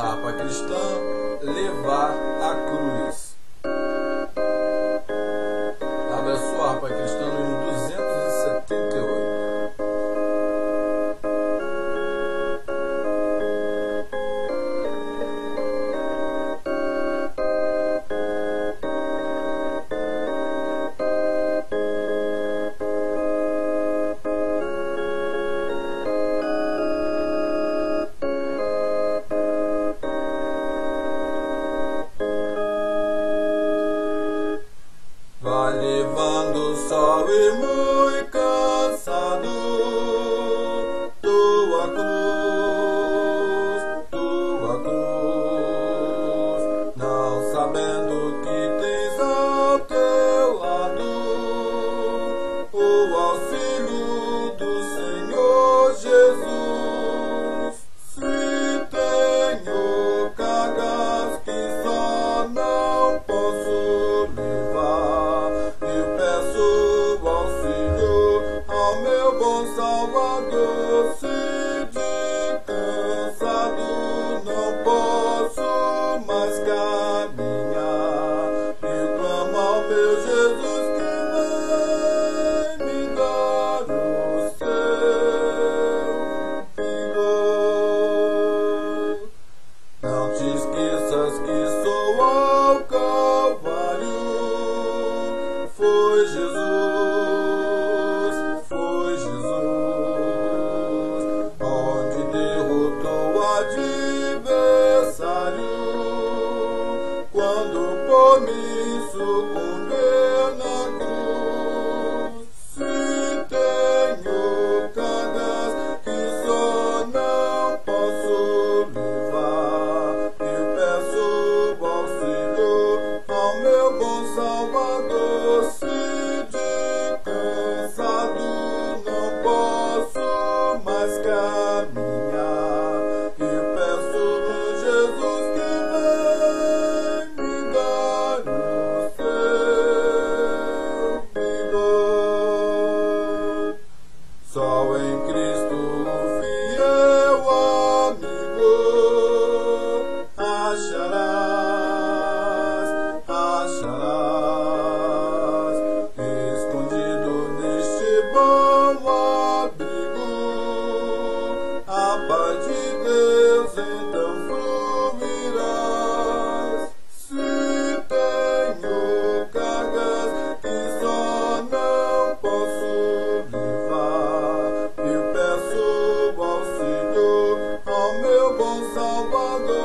harpa cristã, levar a cruz. Abra sua harpa cristã no 278. Vai levando o sol e muito cansado, tua cruz, não sabendo que tens ao teu lado o auxílio do Senhor Jesus. Se tenho cargas que só não posso levar, eu peço auxílio ao meu bom Salvador. Se de cansado não posso mais caminhar, eu clamo ao meu Jesus que vem me dar o seu vigor. Não te esqueças que sou ao Calvário. Foi Jesus, onde derrotou o adversário, quando por mim sucumbeu na cruz. Se tenho cargas que só não posso levar, eu peço auxílio ao meu bom Salvador. Se de cansado não posso mais caminhar, eu peço a Jesus que vem me dar o seu vigor. Só em Cristo fiel amigo acharás, escondido neste bom abrigo, a paz de Deus então fluirás. Se tenho cargas que só não posso levar, eu peço auxílio ao meu bom Salvador.